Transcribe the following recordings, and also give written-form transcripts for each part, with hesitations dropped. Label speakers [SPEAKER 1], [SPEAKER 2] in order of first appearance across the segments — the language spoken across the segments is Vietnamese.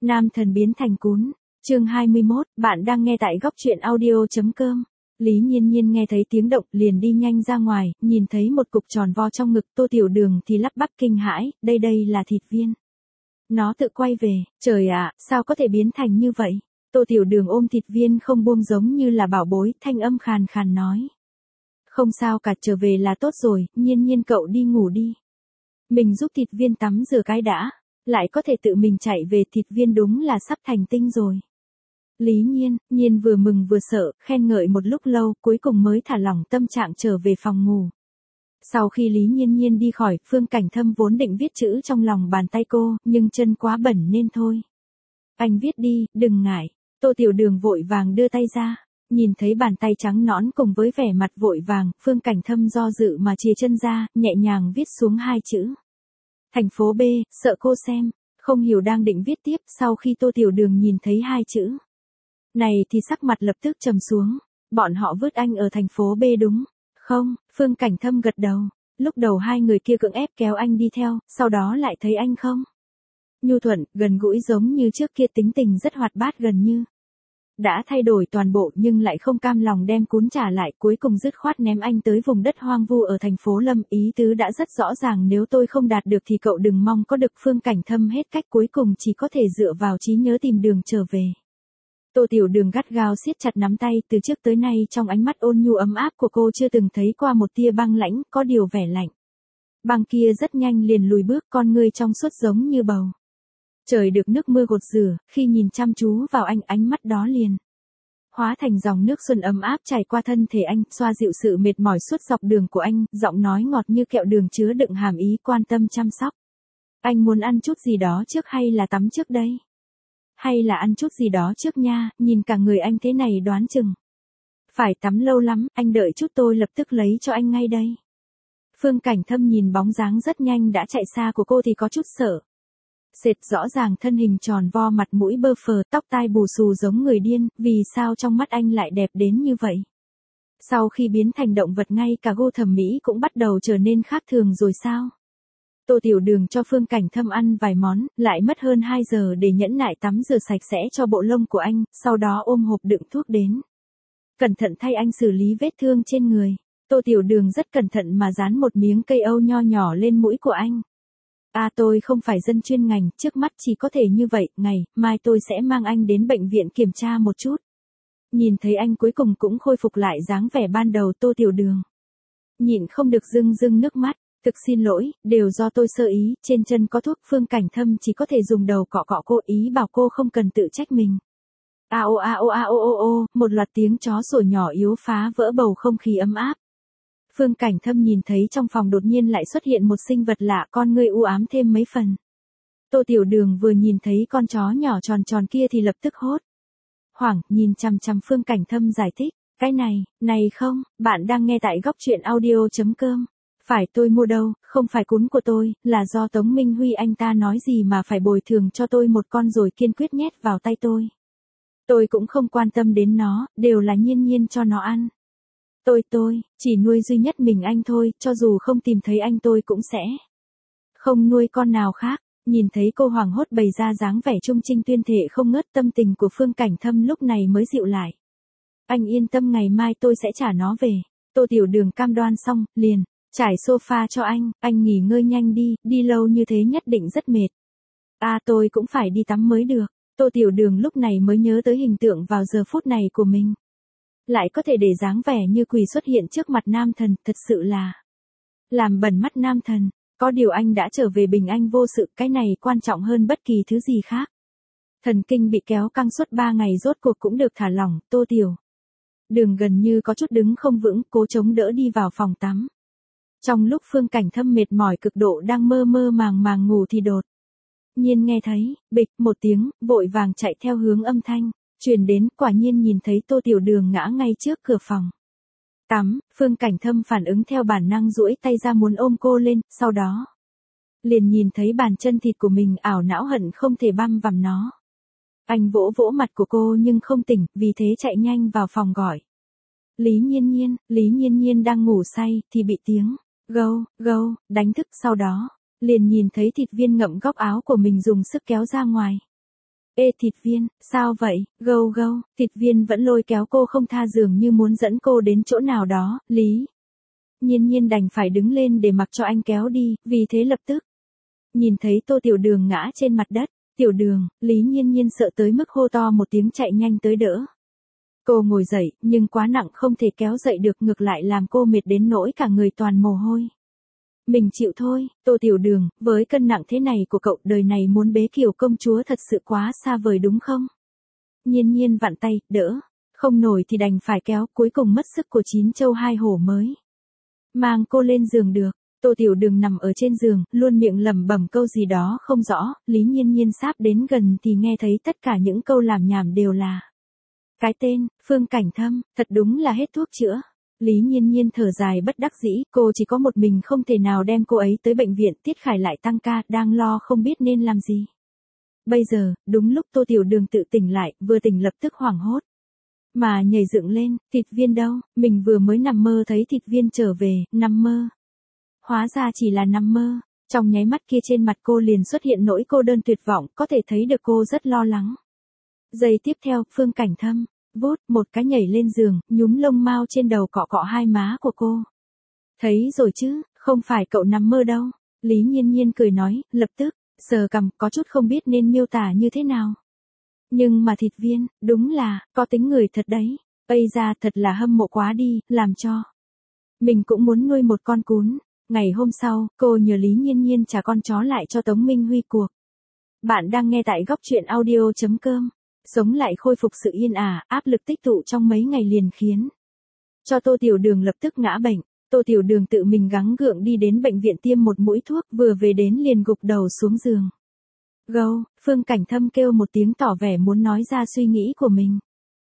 [SPEAKER 1] Nam thần biến thành cún. Chương 21, bạn đang nghe tại góc truyện audio.com. Lý Nhiên Nhiên nghe thấy tiếng động liền đi nhanh ra ngoài, nhìn thấy một cục tròn vo trong ngực Tô Tiểu Đường thì lắp bắp kinh hãi, đây là thịt viên. Nó tự quay về, trời ạ, sao có thể biến thành như vậy? Tô Tiểu Đường ôm thịt viên không buông giống như là bảo bối, thanh âm khàn khàn nói. Không sao cả, trở về là tốt rồi, Nhiên Nhiên cậu đi ngủ đi. Mình giúp thịt viên tắm rửa cái đã, lại có thể tự mình chạy về, thịt viên đúng là sắp thành tinh rồi. Lý Nhiên vừa mừng vừa sợ, khen ngợi một lúc lâu, cuối cùng mới thả lỏng tâm trạng trở về phòng ngủ. Sau khi Lý Nhiên đi khỏi, Phương Cảnh Thâm vốn định viết chữ trong lòng bàn tay cô, nhưng chân quá bẩn nên thôi. Anh viết đi, đừng ngại. Tô Tiểu Đường vội vàng đưa tay ra, nhìn thấy bàn tay trắng nõn cùng với vẻ mặt vội vàng, Phương Cảnh Thâm do dự mà chìa chân ra, nhẹ nhàng viết xuống hai chữ. Thành phố B, sợ cô xem, không hiểu đang định viết tiếp, sau khi Tô Tiểu Đường nhìn thấy hai chữ này thì sắc mặt lập tức trầm xuống. Bọn họ vứt anh ở thành phố B đúng không? Phương Cảnh Thâm gật đầu. Lúc đầu hai người kia cưỡng ép kéo anh đi theo, sau đó lại thấy anh không nhu thuận, gần gũi giống như trước kia, tính tình rất hoạt bát, gần như đã thay đổi toàn bộ, nhưng lại không cam lòng đem cún trả lại, cuối cùng dứt khoát ném anh tới vùng đất hoang vu ở thành phố Lâm. Ý tứ đã rất rõ ràng, nếu tôi không đạt được thì cậu đừng mong có được. Phương Cảnh Thâm hết cách, cuối cùng chỉ có thể dựa vào trí nhớ tìm đường trở về. Tô Tiểu Đường gắt gao siết chặt nắm tay, từ trước tới nay trong ánh mắt ôn nhu ấm áp của cô chưa từng thấy qua một tia băng lãnh, có điều vẻ lạnh băng kia rất nhanh liền lùi bước, con ngươi trong suốt giống như bầu trời được nước mưa gột rửa, khi nhìn chăm chú vào anh, ánh mắt đó liền hóa thành dòng nước xuân ấm áp chảy qua thân thể anh, xoa dịu sự mệt mỏi suốt dọc đường của anh, giọng nói ngọt như kẹo đường chứa đựng hàm ý quan tâm chăm sóc. Anh muốn ăn chút gì đó trước hay là tắm trước đây? Hay là ăn chút gì đó trước nha, nhìn cả người anh thế này đoán chừng phải tắm lâu lắm, anh đợi chút tôi lập tức lấy cho anh ngay đây. Phương Cảnh Thâm nhìn bóng dáng rất nhanh đã chạy xa của cô thì có chút sợ sệt, rõ ràng thân hình tròn vo, mặt mũi bơ phờ, tóc tai bù xù giống người điên, vì sao trong mắt anh lại đẹp đến như vậy? Sau khi biến thành động vật ngay cả gu thẩm mỹ cũng bắt đầu trở nên khác thường rồi sao? Tô Tiểu Đường cho Phương Cảnh Thâm ăn vài món, lại mất hơn 2 giờ để nhẫn nại tắm rửa sạch sẽ cho bộ lông của anh, sau đó ôm hộp đựng thuốc đến. Cẩn thận thay anh xử lý vết thương trên người. Tô Tiểu Đường rất cẩn thận mà dán một miếng cây âu nho nhỏ lên mũi của anh. Tôi không phải dân chuyên ngành, trước mắt chỉ có thể như vậy, ngày mai tôi sẽ mang anh đến bệnh viện kiểm tra một chút. Nhìn thấy anh cuối cùng cũng khôi phục lại dáng vẻ ban đầu, Tô Tiểu Đường nhịn không được rưng nước mắt. Thực xin lỗi, đều do tôi sơ ý, trên chân có thuốc. Phương Cảnh Thâm chỉ có thể dùng đầu cọ cọ cô, ý bảo cô không cần tự trách mình. Một loạt tiếng chó sủa nhỏ yếu phá vỡ bầu không khí ấm áp. Phương Cảnh Thâm nhìn thấy trong phòng đột nhiên lại xuất hiện một sinh vật lạ, con ngươi u ám thêm mấy phần. Tô Tiểu Đường vừa nhìn thấy con chó nhỏ tròn tròn kia thì lập tức hốt hoảng, nhìn chằm chằm Phương Cảnh Thâm giải thích. Cái này không, bạn đang nghe tại góc truyện audio.com. Phải tôi mua đâu, không phải cún của tôi, là do Tống Minh Huy anh ta nói gì mà phải bồi thường cho tôi một con rồi kiên quyết nhét vào tay tôi. Tôi cũng không quan tâm đến nó, đều là Nhiên cho nó ăn. Tôi chỉ nuôi duy nhất mình anh thôi, cho dù không tìm thấy anh tôi cũng sẽ không nuôi con nào khác. Nhìn thấy cô hoảng hốt bày ra dáng vẻ trung trinh tuyên thệ không ngớt, tâm tình của Phương Cảnh Thâm lúc này mới dịu lại. Anh yên tâm, ngày mai tôi sẽ trả nó về. Tô Tiểu Đường cam đoan xong, liền trải sofa cho anh nghỉ ngơi nhanh đi lâu như thế nhất định rất mệt. Tôi cũng phải đi tắm mới được. Tô Tiểu Đường lúc này mới nhớ tới hình tượng vào giờ phút này của mình. Lại có thể để dáng vẻ như quỷ xuất hiện trước mặt nam thần, thật sự là làm bẩn mắt nam thần. Có điều anh đã trở về bình an vô sự, cái này quan trọng hơn bất kỳ thứ gì khác. Thần kinh bị kéo căng suốt 3 ngày rốt cuộc cũng được thả lỏng, Tô Tiểu Đường gần như có chút đứng không vững, cố chống đỡ đi vào phòng tắm. Trong lúc Phương Cảnh Thâm mệt mỏi cực độ đang mơ màng ngủ thì đột nhiên nghe thấy, bịch một tiếng, vội vàng chạy theo hướng âm thanh truyền đến, quả nhiên nhìn thấy Tô Tiểu Đường ngã ngay trước cửa phòng tắm. Phương Cảnh Thâm phản ứng theo bản năng duỗi tay ra muốn ôm cô lên, sau đó liền nhìn thấy bàn chân thịt của mình, ảo não hận không thể băm vằm nó. Anh vỗ vỗ mặt của cô nhưng không tỉnh, vì thế chạy nhanh vào phòng gọi Lý Nhiên Nhiên đang ngủ say thì bị tiếng gâu đánh thức, sau đó liền nhìn thấy thịt viên ngậm góc áo của mình dùng sức kéo ra ngoài. Ê thịt viên, sao vậy, gâu gâu, thịt viên vẫn lôi kéo cô không tha dường như muốn dẫn cô đến chỗ nào đó, Lý. Nhiên nhiên đành phải đứng lên để mặc cho anh kéo đi, vì thế lập tức. Nhìn thấy Tô Tiểu Đường ngã trên mặt đất, Tiểu Đường, Lý Nhiên Nhiên sợ tới mức hô to một tiếng chạy nhanh tới đỡ. Cô ngồi dậy, nhưng quá nặng không thể kéo dậy được, ngược lại làm cô mệt đến nỗi cả người toàn mồ hôi. Mình chịu thôi, Tô Tiểu Đường, với cân nặng thế này của cậu đời này muốn bế kiểu công chúa thật sự quá xa vời đúng không? Nhiên Nhiên vặn tay, đỡ. Không nổi thì đành phải kéo, cuối cùng mất sức của 9 châu 2 hổ mới mang cô lên giường được. Tô Tiểu Đường nằm ở trên giường, luôn miệng lẩm bẩm câu gì đó không rõ, Lý Nhiên Nhiên sáp đến gần thì nghe thấy tất cả những câu lảm nhảm đều là cái tên, Phương Cảnh Thâm, thật đúng là hết thuốc chữa. Lý Nhiên Nhiên thở dài bất đắc dĩ, cô chỉ có một mình không thể nào đem cô ấy tới bệnh viện, Tiết Khải lại tăng ca, đang lo không biết nên làm gì. Bây giờ, đúng lúc Tô Tiểu Đường tự tỉnh lại, vừa tỉnh lập tức hoảng hốt. Mà nhảy dựng lên, thịt viên đâu, mình vừa mới nằm mơ thấy thịt viên trở về, nằm mơ. Hóa ra chỉ là nằm mơ, trong nháy mắt kia trên mặt cô liền xuất hiện nỗi cô đơn tuyệt vọng, có thể thấy được cô rất lo lắng. Giây tiếp theo, Phương Cảnh Thâm, vút, một cái nhảy lên giường, nhúm lông mao trên đầu cọ cọ hai má của cô. Thấy rồi chứ, không phải cậu nằm mơ đâu, Lý Nhiên Nhiên cười nói, lập tức, sờ cằm, có chút không biết nên miêu tả như thế nào. Nhưng mà thịt viên, đúng là, có tính người thật đấy, bây ra thật là hâm mộ quá đi, làm cho. Mình cũng muốn nuôi một con cún. Ngày hôm sau, cô nhờ Lý Nhiên Nhiên trả con chó lại cho Tống Minh Huy cuộc. Bạn đang nghe tại góc truyện audio.com. Sống lại khôi phục sự yên ả, áp lực tích tụ trong mấy ngày liền khiến cho Tô Tiểu Đường lập tức ngã bệnh. Tô Tiểu Đường tự mình gắng gượng đi đến bệnh viện tiêm một mũi thuốc, vừa về đến liền gục đầu xuống giường. Gâu, Phương Cảnh Thâm kêu một tiếng tỏ vẻ muốn nói ra suy nghĩ của mình.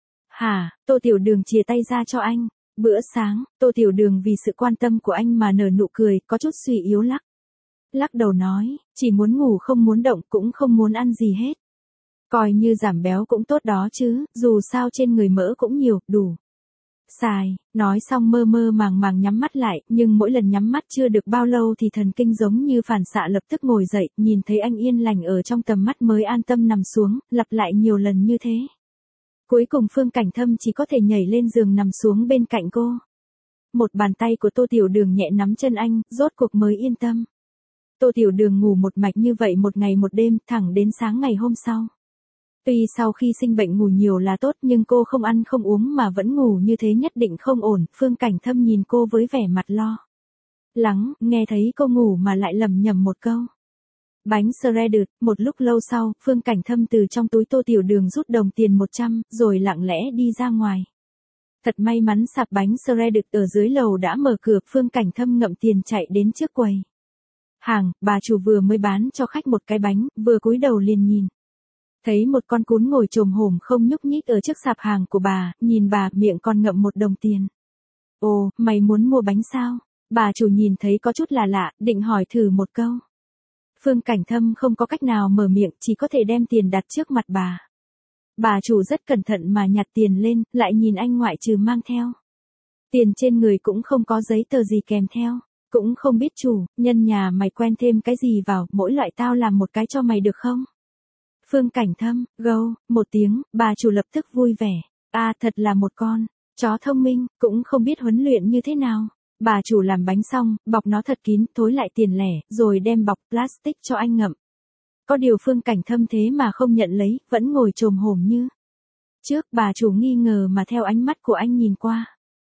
[SPEAKER 1] Hả, Tô Tiểu Đường chìa tay ra cho anh. Bữa sáng, Tô Tiểu Đường vì sự quan tâm của anh mà nở nụ cười, có chút suy yếu lắc đầu nói, chỉ muốn ngủ không muốn động cũng không muốn ăn gì hết. Coi như giảm béo cũng tốt đó chứ, dù sao trên người mỡ cũng nhiều, đủ. Xài, nói xong mơ mơ màng màng nhắm mắt lại, nhưng mỗi lần nhắm mắt chưa được bao lâu thì thần kinh giống như phản xạ lập tức ngồi dậy, nhìn thấy anh yên lành ở trong tầm mắt mới an tâm nằm xuống, lặp lại nhiều lần như thế. Cuối cùng Phương Cảnh Thâm chỉ có thể nhảy lên giường nằm xuống bên cạnh cô. Một bàn tay của Tô Tiểu Đường nhẹ nắm chân anh, rốt cuộc mới yên tâm. Tô Tiểu Đường ngủ một mạch như vậy một ngày một đêm, thẳng đến sáng ngày hôm sau. Tuy sau khi sinh bệnh ngủ nhiều là tốt nhưng cô không ăn không uống mà vẫn ngủ như thế nhất định không ổn. Phương Cảnh Thâm nhìn cô với vẻ mặt lo lắng, nghe thấy cô ngủ mà lại lẩm nhẩm một câu. Bánh shredded, một lúc lâu sau, Phương Cảnh Thâm từ trong túi Tô Tiểu Đường rút đồng tiền 100, rồi lặng lẽ đi ra ngoài. Thật may mắn sạp bánh shredded ở dưới lầu đã mở cửa, Phương Cảnh Thâm ngậm tiền chạy đến trước quầy hàng, bà chủ vừa mới bán cho khách một cái bánh, vừa cúi đầu liền nhìn. Thấy một con cún ngồi chồm hổm không nhúc nhích ở trước sạp hàng của bà, nhìn bà, miệng còn ngậm một đồng tiền. Ồ, mày muốn mua bánh sao? Bà chủ nhìn thấy có chút là lạ, định hỏi thử một câu. Phương Cảnh Thâm không có cách nào mở miệng, chỉ có thể đem tiền đặt trước mặt bà. Bà chủ rất cẩn thận mà nhặt tiền lên, lại nhìn anh ngoại trừ mang theo tiền trên người cũng không có giấy tờ gì kèm theo. Cũng không biết chủ, nhân nhà mày quen thêm cái gì vào, mỗi loại tao làm một cái cho mày được không? Phương Cảnh Thâm, gâu, một tiếng, bà chủ lập tức vui vẻ. Thật là một con chó thông minh, cũng không biết huấn luyện như thế nào. Bà chủ làm bánh xong, bọc nó thật kín, thối lại tiền lẻ, rồi đem bọc plastic cho anh ngậm. Có điều Phương Cảnh Thâm thế mà không nhận lấy, vẫn ngồi chồm hổm như trước. Bà chủ nghi ngờ mà theo ánh mắt của anh nhìn qua.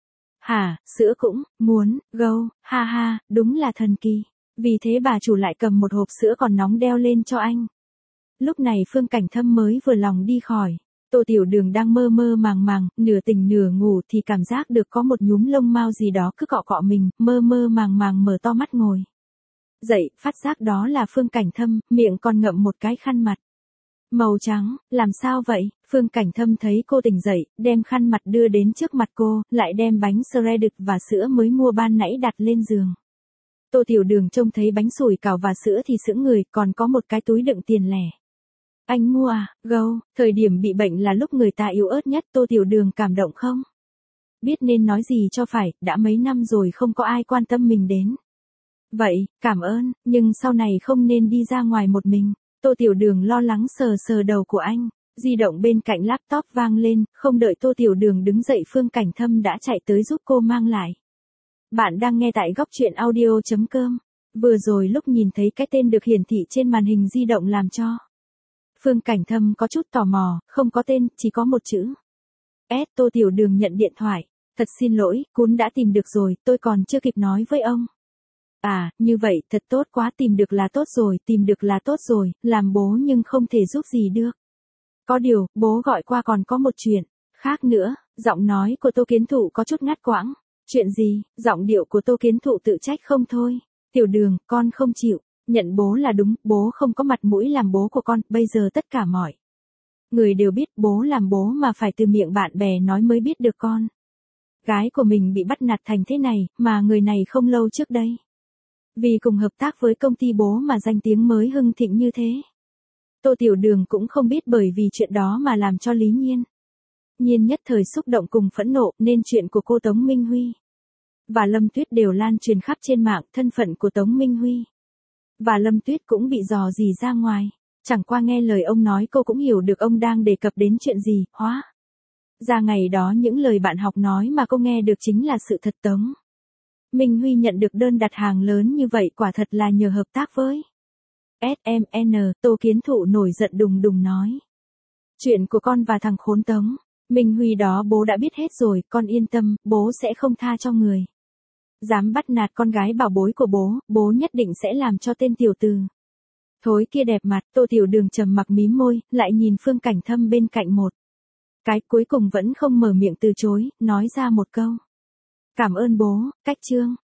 [SPEAKER 1] Hả, sữa cũng muốn, gâu, ha ha, đúng là thần kỳ. Vì thế bà chủ lại cầm một hộp sữa còn nóng đeo lên cho anh. Lúc này Phương Cảnh Thâm mới vừa lòng đi khỏi. Tô Tiểu Đường đang mơ mơ màng màng, nửa tỉnh nửa ngủ thì cảm giác được có một nhúm lông mao gì đó cứ cọ cọ mình, mơ mơ màng màng mở to mắt ngồi dậy, phát giác đó là Phương Cảnh Thâm, miệng còn ngậm một cái khăn mặt màu trắng. Làm sao vậy? Phương Cảnh Thâm thấy cô tỉnh dậy, đem khăn mặt đưa đến trước mặt cô, lại đem bánh shredded và sữa mới mua ban nãy đặt lên giường. Tô Tiểu Đường trông thấy bánh sủi cảo và sữa thì sững người, còn có một cái túi đựng tiền lẻ. Anh mua à, gâu, thời điểm bị bệnh là lúc người ta yếu ớt nhất. Tô Tiểu Đường cảm động không biết nên nói gì cho phải, đã mấy năm rồi không có ai quan tâm mình đến vậy, cảm ơn, nhưng sau này không nên đi ra ngoài một mình. Tô Tiểu Đường lo lắng sờ sờ đầu của anh, di động bên cạnh laptop vang lên, không đợi Tô Tiểu Đường đứng dậy Phương Cảnh Thâm đã chạy tới giúp cô mang lại. Bạn đang nghe tại góc truyện audio.com. Vừa rồi lúc nhìn thấy cái tên được hiển thị trên màn hình di động làm cho Phương Cảnh Thâm có chút tò mò, không có tên, chỉ có một chữ. Tô Tiểu Đường nhận điện thoại. Thật xin lỗi, Cún đã tìm được rồi, tôi còn chưa kịp nói với ông. À, như vậy, thật tốt quá, tìm được là tốt rồi, tìm được là tốt rồi, làm bố nhưng không thể giúp gì được. Có điều, bố gọi qua còn có một chuyện khác nữa, giọng nói của Tô Kiến Thụ có chút ngắt quãng. Chuyện gì? Giọng điệu của Tô Kiến Thụ tự trách không thôi. Tiểu Đường, con không chịu, nhận bố là đúng, bố không có mặt mũi làm bố của con, bây giờ tất cả mọi người đều biết bố làm bố mà phải từ miệng bạn bè nói mới biết được con gái của mình bị bắt nạt thành thế này, mà người này không lâu trước đây vì cùng hợp tác với công ty bố mà danh tiếng mới hưng thịnh như thế. Tô Tiểu Đường cũng không biết bởi vì chuyện đó mà làm cho Lý Nhiên nhất thời xúc động cùng phẫn nộ, nên chuyện của cô Tống Minh Huy và Lâm Tuyết đều lan truyền khắp trên mạng. Thân phận của Tống Minh Huy và Lâm Tuyết cũng bị dò dỉ ra ngoài. Chẳng qua nghe lời ông nói cô cũng hiểu được ông đang đề cập đến chuyện gì. Hóa ra ngày đó những lời bạn học nói mà cô nghe được chính là sự thật. Tống Minh Huy nhận được đơn đặt hàng lớn như vậy quả thật là nhờ hợp tác với SMN. Tô Kiến Thụ nổi giận đùng đùng nói. Chuyện của con và thằng khốn Tống Minh Huy đó bố đã biết hết rồi, con yên tâm, bố sẽ không tha cho người dám bắt nạt con gái bảo bối của bố nhất định sẽ làm cho tên tiểu tử thối kia đẹp mặt. Tô Tiểu Đường trầm mặc mím môi, lại nhìn Phương Cảnh Thâm bên cạnh một cái, cuối cùng vẫn không mở miệng từ chối, nói ra một câu. Cảm ơn bố. Cách chương